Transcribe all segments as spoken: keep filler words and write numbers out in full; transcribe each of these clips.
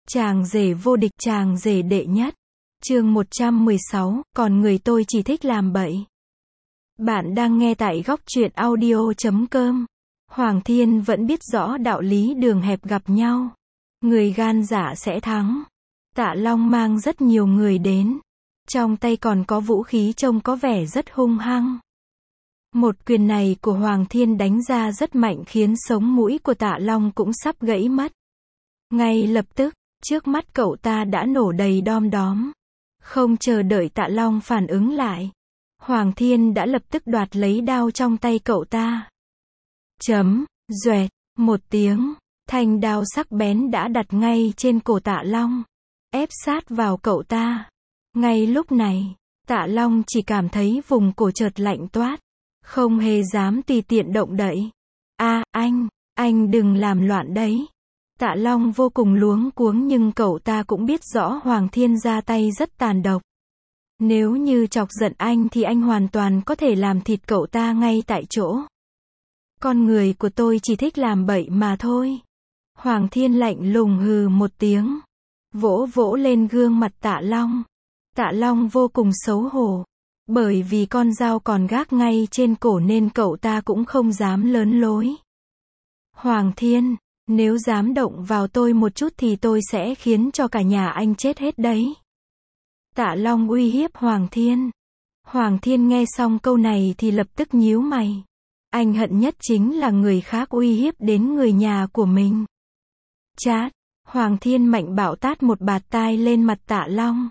Chàng rể vô địch, chàng rể đệ nhất. Chương một trăm mười sáu, còn người tôi chỉ thích làm bậy. Bạn đang nghe tại góc truyện audio chấm com. Hoàng Thiên vẫn biết rõ đạo lý đường hẹp gặp nhau. Người gan dạ sẽ thắng. Tạ Long mang rất nhiều người đến. Trong tay còn có vũ khí trông có vẻ rất hung hăng. Một quyền này của Hoàng Thiên đánh ra rất mạnh khiến sống mũi của Tạ Long cũng sắp gãy mất. Ngay lập tức, trước mắt cậu ta đã nổ đầy đom đóm. Không chờ đợi Tạ Long phản ứng lại, Hoàng Thiên đã lập tức đoạt lấy đao trong tay cậu ta. Chấm, doẹt, một tiếng, thanh đao sắc bén đã đặt ngay trên cổ Tạ Long, ép sát vào cậu ta. Ngay lúc này, Tạ Long chỉ cảm thấy vùng cổ chợt lạnh toát, không hề dám tùy tiện động đậy. A, anh, anh đừng làm loạn đấy. Tạ Long vô cùng luống cuống nhưng cậu ta cũng biết rõ Hoàng Thiên ra tay rất tàn độc. Nếu như chọc giận anh thì anh hoàn toàn có thể làm thịt cậu ta ngay tại chỗ. Con người của tôi chỉ thích làm bậy mà thôi. Hoàng Thiên lạnh lùng hừ một tiếng, vỗ vỗ lên gương mặt Tạ Long. Tạ Long vô cùng xấu hổ. Bởi vì con dao còn gác ngay trên cổ nên cậu ta cũng không dám lớn lối. Hoàng Thiên, nếu dám động vào tôi một chút thì tôi sẽ khiến cho cả nhà anh chết hết đấy. Tạ Long uy hiếp Hoàng Thiên. Hoàng Thiên nghe xong câu này thì lập tức nhíu mày. Anh hận nhất chính là người khác uy hiếp đến người nhà của mình. Chát, Hoàng Thiên mạnh bạo tát một bạt tai lên mặt Tạ Long.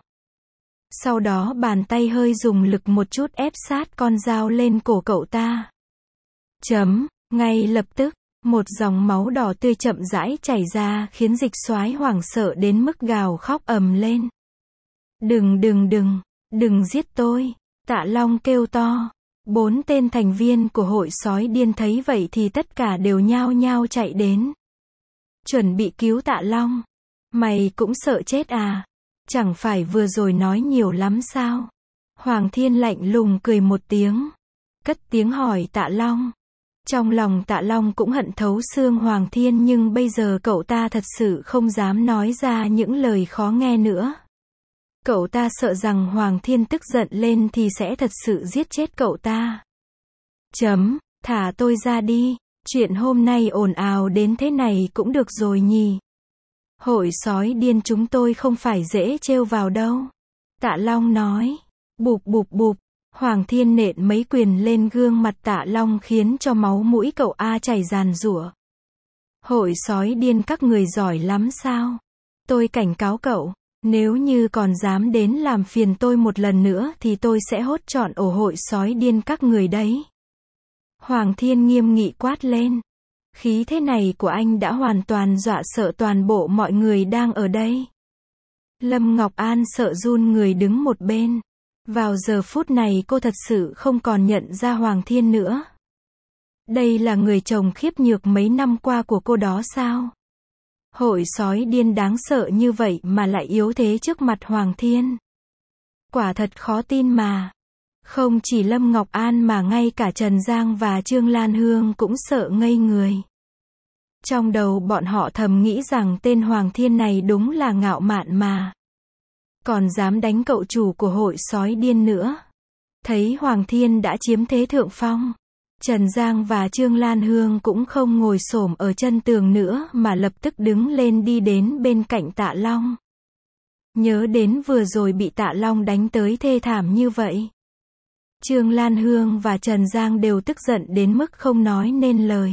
Sau đó bàn tay hơi dùng lực một chút ép sát con dao lên cổ cậu ta. Chấm, ngay lập tức, một dòng máu đỏ tươi chậm rãi chảy ra khiến Dịch Soái hoảng sợ đến mức gào khóc ầm lên. Đừng đừng đừng, đừng giết tôi, Tạ Long kêu to. Bốn tên thành viên của hội sói điên thấy vậy thì tất cả đều nhao nhao chạy đến. Chuẩn bị cứu Tạ Long. Mày cũng sợ chết à? Chẳng phải vừa rồi nói nhiều lắm sao? Hoàng Thiên lạnh lùng cười một tiếng, cất tiếng hỏi Tạ Long. Trong lòng Tạ Long cũng hận thấu xương Hoàng Thiên nhưng bây giờ cậu ta thật sự không dám nói ra những lời khó nghe nữa. Cậu ta sợ rằng Hoàng Thiên tức giận lên thì sẽ thật sự giết chết cậu ta. Chấm, thả tôi ra đi, chuyện hôm nay ồn ào đến thế này cũng được rồi nhỉ. Hội sói điên chúng tôi không phải dễ trêu vào đâu. Tạ Long nói. Bụp bụp bụp. Hoàng Thiên nện mấy quyền lên gương mặt Tạ Long khiến cho máu mũi cậu A chảy ràn rủa. Hội sói điên các người giỏi lắm sao? Tôi cảnh cáo cậu, nếu như còn dám đến làm phiền tôi một lần nữa thì tôi sẽ hốt trọn ổ hội sói điên các người đấy. Hoàng Thiên nghiêm nghị quát lên. Khí thế này của anh đã hoàn toàn dọa sợ toàn bộ mọi người đang ở đây. Lâm Ngọc An sợ run người đứng một bên. Vào giờ phút này cô thật sự không còn nhận ra Hoàng Thiên nữa. Đây là người chồng khiếp nhược mấy năm qua của cô đó sao? Hội sói điên đáng sợ như vậy mà lại yếu thế trước mặt Hoàng Thiên. Quả thật khó tin mà. Không chỉ Lâm Ngọc An mà ngay cả Trần Giang và Trương Lan Hương cũng sợ ngây người. Trong đầu bọn họ thầm nghĩ rằng tên Hoàng Thiên này đúng là ngạo mạn mà. Còn dám đánh cậu chủ của hội sói điên nữa. Thấy Hoàng Thiên đã chiếm thế thượng phong, Trần Giang và Trương Lan Hương cũng không ngồi xổm ở chân tường nữa mà lập tức đứng lên đi đến bên cạnh Tạ Long. Nhớ đến vừa rồi bị Tạ Long đánh tới thê thảm như vậy. Trương Lan Hương và Trần Giang đều tức giận đến mức không nói nên lời.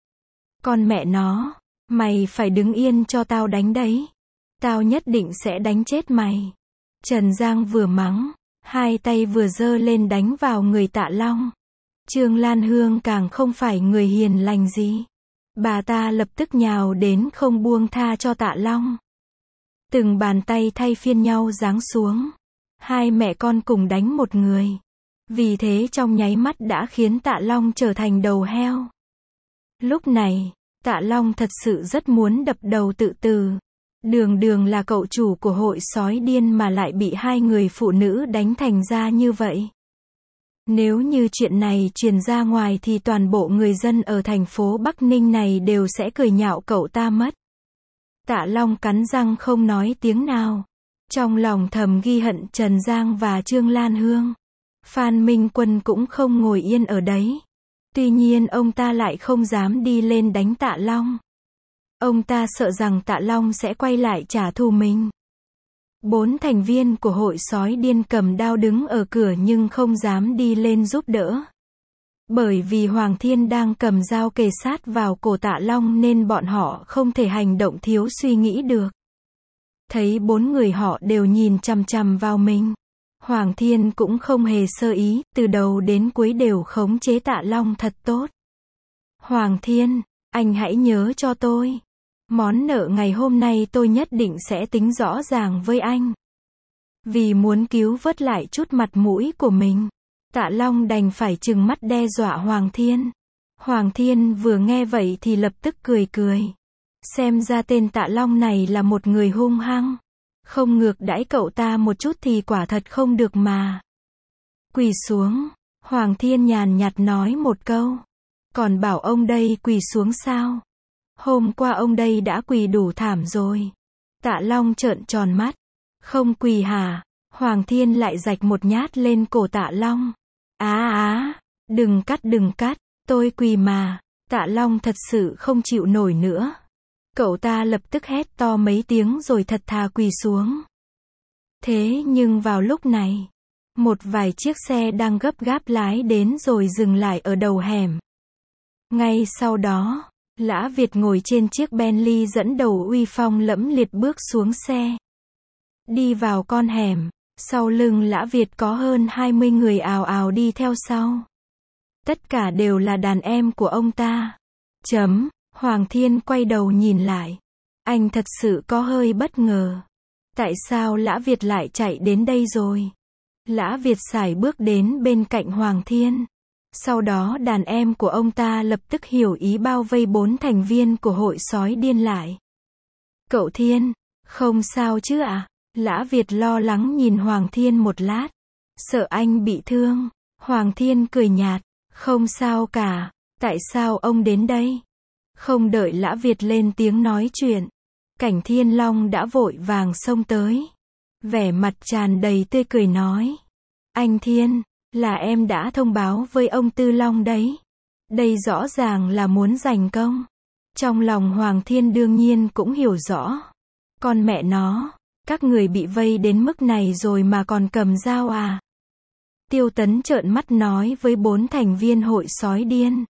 Con mẹ nó, mày phải đứng yên cho tao đánh đấy. Tao nhất định sẽ đánh chết mày. Trần Giang vừa mắng, hai tay vừa giơ lên đánh vào người Tạ Long. Trương Lan Hương càng không phải người hiền lành gì. Bà ta lập tức nhào đến không buông tha cho Tạ Long. Từng bàn tay thay phiên nhau giáng xuống. Hai mẹ con cùng đánh một người. Vì thế trong nháy mắt đã khiến Tạ Long trở thành đầu heo. Lúc này, Tạ Long thật sự rất muốn đập đầu tự tử. Đường đường là cậu chủ của hội sói điên mà lại bị hai người phụ nữ đánh thành ra như vậy. Nếu như chuyện này truyền ra ngoài thì toàn bộ người dân ở thành phố Bắc Ninh này đều sẽ cười nhạo cậu ta mất. Tạ Long cắn răng không nói tiếng nào. Trong lòng thầm ghi hận Trần Giang và Trương Lan Hương. Phan Minh Quân cũng không ngồi yên ở đấy. Tuy nhiên ông ta lại không dám đi lên đánh Tạ Long. Ông ta sợ rằng Tạ Long sẽ quay lại trả thù mình. Bốn thành viên của hội sói điên cầm đao đứng ở cửa nhưng không dám đi lên giúp đỡ. Bởi vì Hoàng Thiên đang cầm dao kề sát vào cổ Tạ Long nên bọn họ không thể hành động thiếu suy nghĩ được. Thấy bốn người họ đều nhìn chằm chằm vào mình. Hoàng Thiên cũng không hề sơ ý, từ đầu đến cuối đều khống chế Tạ Long thật tốt. Hoàng Thiên, anh hãy nhớ cho tôi. Món nợ ngày hôm nay tôi nhất định sẽ tính rõ ràng với anh. Vì muốn cứu vớt lại chút mặt mũi của mình, Tạ Long đành phải trừng mắt đe dọa Hoàng Thiên. Hoàng Thiên vừa nghe vậy thì lập tức cười cười. Xem ra tên Tạ Long này là một người hung hăng. Không ngược đãi cậu ta một chút thì quả thật không được mà. Quỳ xuống, Hoàng Thiên nhàn nhạt nói một câu. Còn bảo ông đây quỳ xuống sao? Hôm qua ông đây đã quỳ đủ thảm rồi. Tạ Long trợn tròn mắt. Không quỳ hả? Hoàng Thiên lại rạch một nhát lên cổ Tạ Long. Á á, đừng cắt đừng cắt, tôi quỳ mà. Tạ Long thật sự không chịu nổi nữa. Cậu ta lập tức hét to mấy tiếng rồi thật thà quỳ xuống. Thế nhưng vào lúc này, một vài chiếc xe đang gấp gáp lái đến rồi dừng lại ở đầu hẻm. Ngay sau đó, Lã Việt ngồi trên chiếc Bentley dẫn đầu uy phong lẫm liệt bước xuống xe. Đi vào con hẻm, sau lưng Lã Việt có hơn hai mươi người ào ào đi theo sau. Tất cả đều là đàn em của ông ta. Chấm, Hoàng Thiên quay đầu nhìn lại. Anh thật sự có hơi bất ngờ. Tại sao Lã Việt lại chạy đến đây rồi? Lã Việt sải bước đến bên cạnh Hoàng Thiên. Sau đó đàn em của ông ta lập tức hiểu ý bao vây bốn thành viên của hội sói điên lại. Cậu Thiên, không sao chứ ạ? À? Lã Việt lo lắng nhìn Hoàng Thiên một lát. Sợ anh bị thương. Hoàng Thiên cười nhạt. Không sao cả. Tại sao ông đến đây? Không đợi Lã Việt lên tiếng nói chuyện. Cảnh Thiên Long đã vội vàng xông tới. Vẻ mặt tràn đầy tươi cười nói. Anh Thiên, là em đã thông báo với ông Tư Long đấy. Đây rõ ràng là muốn giành công. Trong lòng Hoàng Thiên đương nhiên cũng hiểu rõ. Con mẹ nó, các người bị vây đến mức này rồi mà còn cầm dao à? Tiêu Tấn trợn mắt nói với bốn thành viên hội sói điên.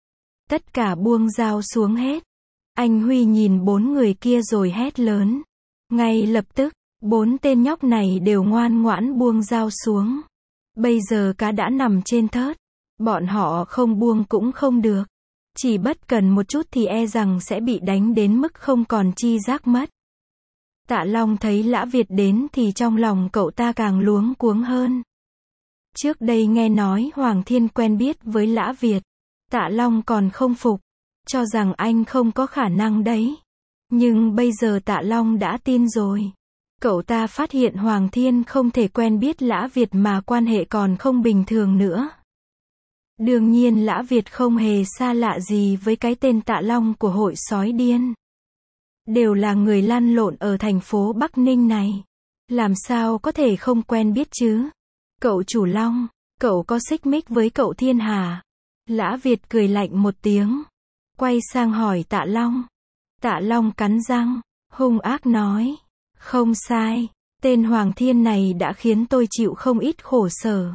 Tất cả buông dao xuống hết. Anh Huy nhìn bốn người kia rồi hét lớn. Ngay lập tức, bốn tên nhóc này đều ngoan ngoãn buông dao xuống. Bây giờ cá đã nằm trên thớt. Bọn họ không buông cũng không được. Chỉ bất cần một chút thì e rằng sẽ bị đánh đến mức không còn chi giác mất. Tạ Long thấy Lã Việt đến thì trong lòng cậu ta càng luống cuống hơn. Trước đây nghe nói Hoàng Thiên quen biết với Lã Việt. Tạ Long còn không phục. Cho rằng anh không có khả năng đấy. Nhưng bây giờ Tạ Long đã tin rồi. Cậu ta phát hiện Hoàng Thiên không thể quen biết Lã Việt mà quan hệ còn không bình thường nữa. Đương nhiên Lã Việt không hề xa lạ gì với cái tên Tạ Long của hội sói điên. Đều là người lăn lộn ở thành phố Bắc Ninh này. Làm sao có thể không quen biết chứ? Cậu chủ Long, cậu có xích mích với cậu Thiên hả? Lã Việt cười lạnh một tiếng. Quay sang hỏi Tạ Long. Tạ Long cắn răng, hung ác nói. Không sai, tên Hoàng Thiên này đã khiến tôi chịu không ít khổ sở.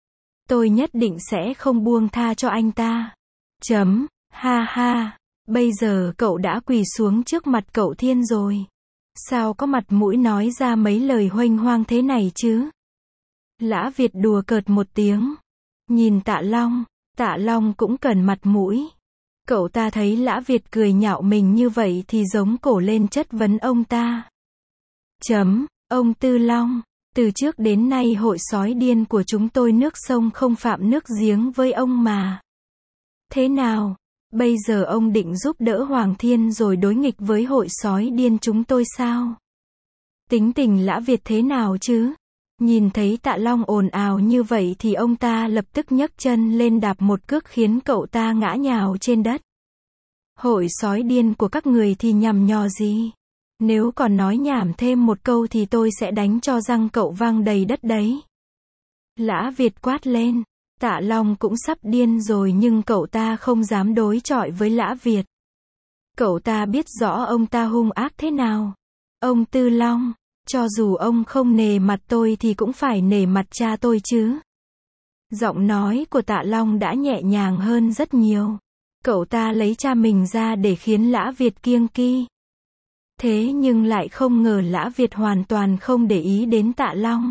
Tôi nhất định sẽ không buông tha cho anh ta. Chấm, ha ha, bây giờ cậu đã quỳ xuống trước mặt cậu Thiên rồi. Sao có mặt mũi nói ra mấy lời huênh hoang thế này chứ? Lã Việt đùa cợt một tiếng. Nhìn Tạ Long, Tạ Long cũng cần mặt mũi. Cậu ta thấy Lã Việt cười nhạo mình như vậy thì giống cổ lên chất vấn ông ta. Chấm, ông Tư Long, từ trước đến nay hội sói điên của chúng tôi nước sông không phạm nước giếng với ông mà. Thế nào, bây giờ ông định giúp đỡ Hoàng Thiên rồi đối nghịch với hội sói điên chúng tôi sao? Tính tình Lã Việt thế nào chứ? Nhìn thấy Tạ Long ồn ào như vậy thì ông ta lập tức nhấc chân lên đạp một cước khiến cậu ta ngã nhào trên đất. Hội sói điên của các người thì nhằm nhò gì? Nếu còn nói nhảm thêm một câu thì tôi sẽ đánh cho răng cậu vang đầy đất đấy. Lã Việt quát lên. Tạ Long cũng sắp điên rồi nhưng cậu ta không dám đối chọi với Lã Việt. Cậu ta biết rõ ông ta hung ác thế nào. Ông Tư Long, cho dù ông không nể mặt tôi thì cũng phải nể mặt cha tôi chứ. Giọng nói của Tạ Long đã nhẹ nhàng hơn rất nhiều. Cậu ta lấy cha mình ra để khiến Lã Việt kiêng kỵ. Thế nhưng lại không ngờ Lã Việt hoàn toàn không để ý đến Tạ Long.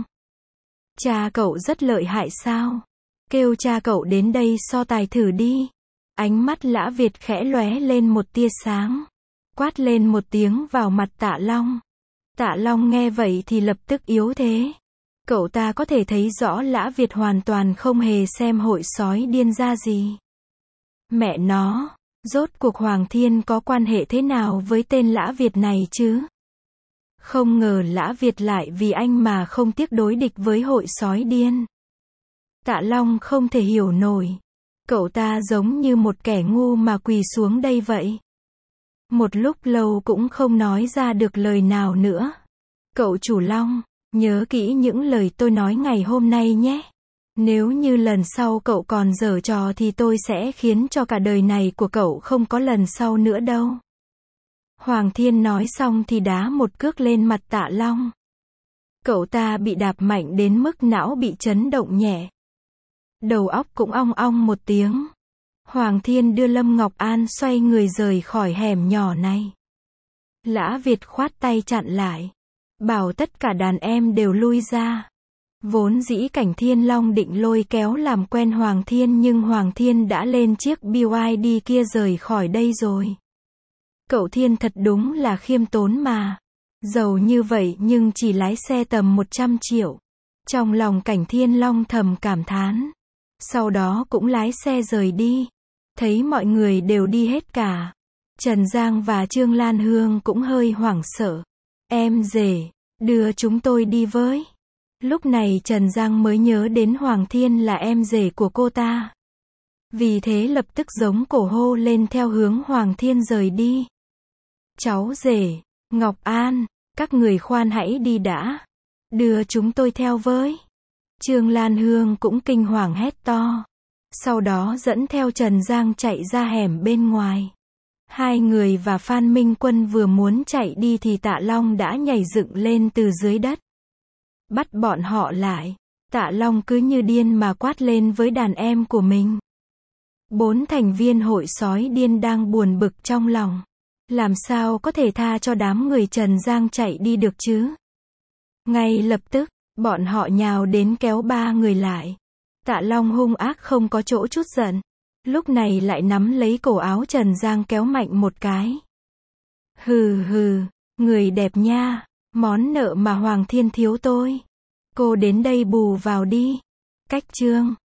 Cha cậu rất lợi hại sao? Kêu cha cậu đến đây so tài thử đi. Ánh mắt Lã Việt khẽ lóe lên một tia sáng. Quát lên một tiếng vào mặt Tạ Long. Tạ Long nghe vậy thì lập tức yếu thế. Cậu ta có thể thấy rõ Lã Việt hoàn toàn không hề xem hội sói điên ra gì. Mẹ nó, rốt cuộc Hoàng Thiên có quan hệ thế nào với tên Lã Việt này chứ? Không ngờ Lã Việt lại vì anh mà không tiếc đối địch với hội sói điên. Tạ Long không thể hiểu nổi. Cậu ta giống như một kẻ ngu mà quỳ xuống đây vậy. Một lúc lâu cũng không nói ra được lời nào nữa. Cậu chủ Long, nhớ kỹ những lời tôi nói ngày hôm nay nhé. Nếu như lần sau cậu còn giở trò thì tôi sẽ khiến cho cả đời này của cậu không có lần sau nữa đâu. Hoàng Thiên nói xong thì đá một cước lên mặt Tạ Long. Cậu ta bị đạp mạnh đến mức não bị chấn động nhẹ. Đầu óc cũng ong ong một tiếng. Hoàng Thiên đưa Lâm Ngọc An xoay người rời khỏi hẻm nhỏ này. Lã Việt khoát tay chặn lại. Bảo tất cả đàn em đều lui ra. Vốn dĩ Cảnh Thiên Long định lôi kéo làm quen Hoàng Thiên nhưng Hoàng Thiên đã lên chiếc bê i đê kia rời khỏi đây rồi. Cậu Thiên thật đúng là khiêm tốn mà. Giàu như vậy nhưng chỉ lái xe tầm một trăm triệu. Trong lòng Cảnh Thiên Long thầm cảm thán. Sau đó cũng lái xe rời đi. Thấy mọi người đều đi hết cả. Trần Giang và Trương Lan Hương cũng hơi hoảng sợ. Em rể, đưa chúng tôi đi với. Lúc này Trần Giang mới nhớ đến Hoàng Thiên là em rể của cô ta. Vì thế lập tức giống cổ hô lên theo hướng Hoàng Thiên rời đi. Cháu rể, Ngọc An, các người khoan hãy đi đã. Đưa chúng tôi theo với. Trương Lan Hương cũng kinh hoàng hét to. Sau đó dẫn theo Trần Giang chạy ra hẻm bên ngoài. Hai người và Phan Minh Quân vừa muốn chạy đi thì Tạ Long đã nhảy dựng lên từ dưới đất. Bắt bọn họ lại. Tạ Long cứ như điên mà quát lên với đàn em của mình. Bốn thành viên hội sói điên đang buồn bực trong lòng. Làm sao có thể tha cho đám người Trần Giang chạy đi được chứ? Ngay lập tức, bọn họ nhào đến kéo ba người lại. Tạ Long hung ác không có chỗ chút giận. Lúc này lại nắm lấy cổ áo Trần Giang kéo mạnh một cái. Hừ hừ, người đẹp nha, món nợ mà Hoàng Thiên thiếu tôi. Cô đến đây bù vào đi. Cách chương